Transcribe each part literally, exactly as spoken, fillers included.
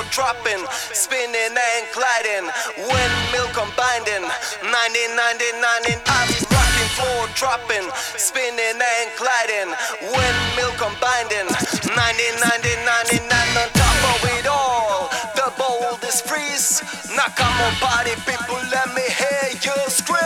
dropping, spinning and gliding, windmill combining, nineteen ninety-nine. I'm rocking, floor dropping, spinning and gliding, windmill combining, nineteen ninety-nine. And on top of it all, the boldest freeze. Now come on, party people, let me hear you scream.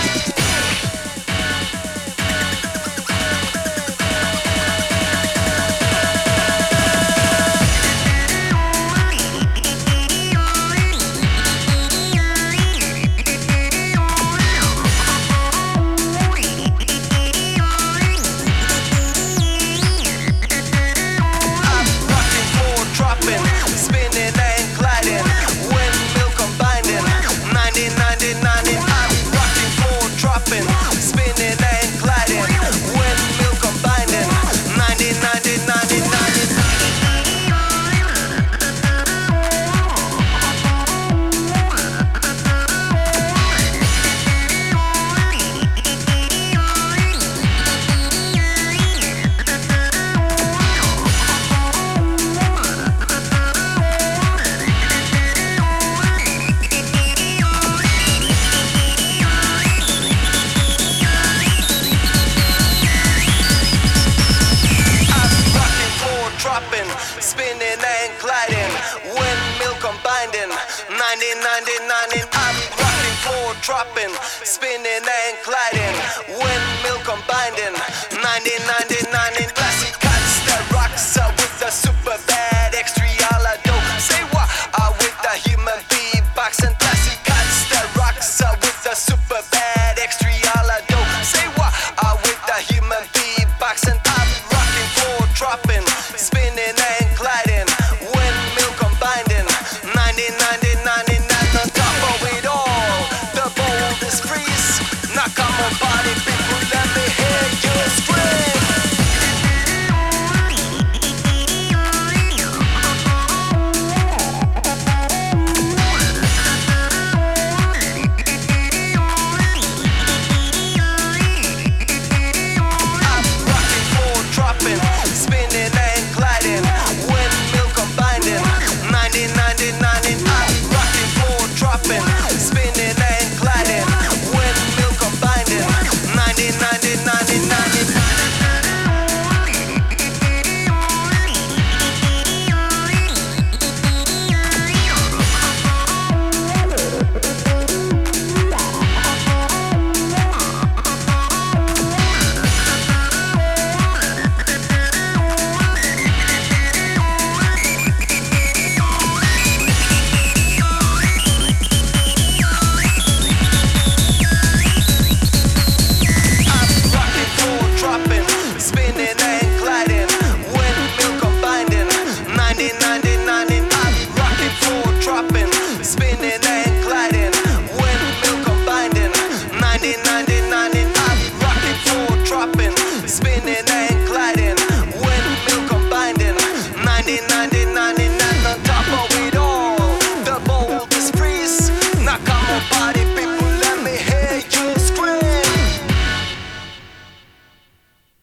Spinning and gliding, windmill combining, nineteen ninety-nine. I'm rocking, floor dropping, spinning and gliding, windmill combining, nineteen ninety.